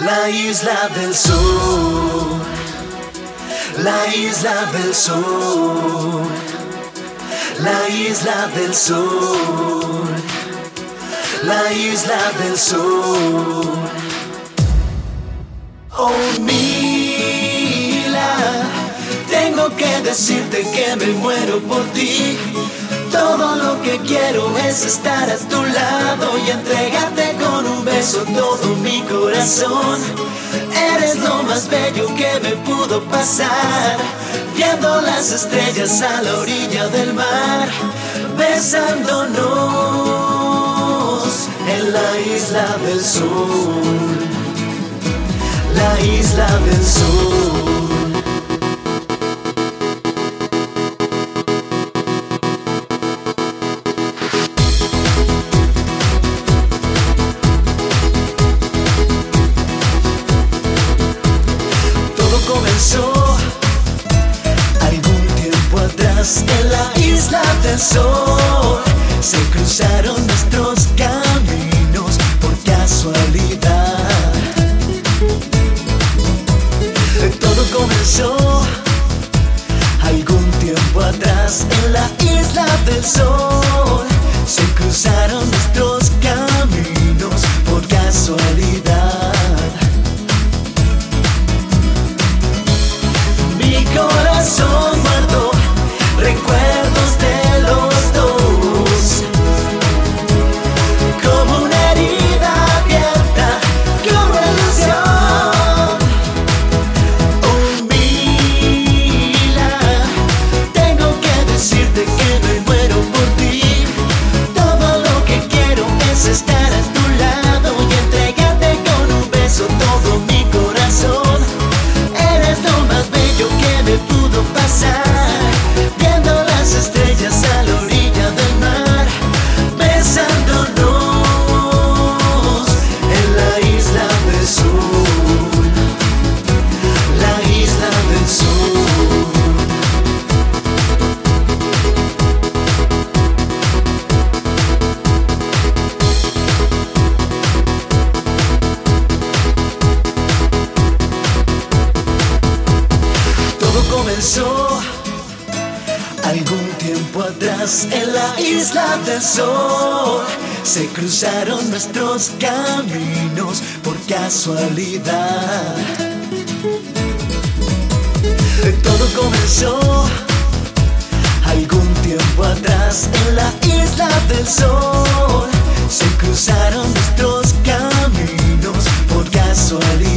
La isla del sur, la isla del sur, la isla del sur, la isla del sur. Oh, Mila, tengo que decirte que me muero por ti. Todo lo que quiero es estar a tu lado y entregarte con un beso todo mi corazón. Eres lo más bello que me pudo pasar, viendo las estrellas a la orilla del mar, besándonos en la isla del sur, la isla del sur. Comenzó algún tiempo atrás en la isla del sol. Se cruzaron nuestros caminos por casualidad. Todo comenzó algún tiempo atrás en la isla del sol. Se cruzaron nuestros caminos por casualidad. Mi corazón guardó recuerdos de los dos, como una herida abierta que una ilusión. Oh, Mila, tengo que decirte que me muero por ti. Todo lo que quiero es estar a tu lado y entregarte con un beso todo mi corazón. Eres lo más bello que me pudo pasar, viendo las estrellas a la orilla del mar, besándonos en la isla del sur, la isla del sur. Todo comenzó algún tiempo atrás en la isla del sol. Se cruzaron nuestros caminos por casualidad. Todo comenzó algún tiempo atrás en la isla del sol. Se cruzaron nuestros caminos por casualidad.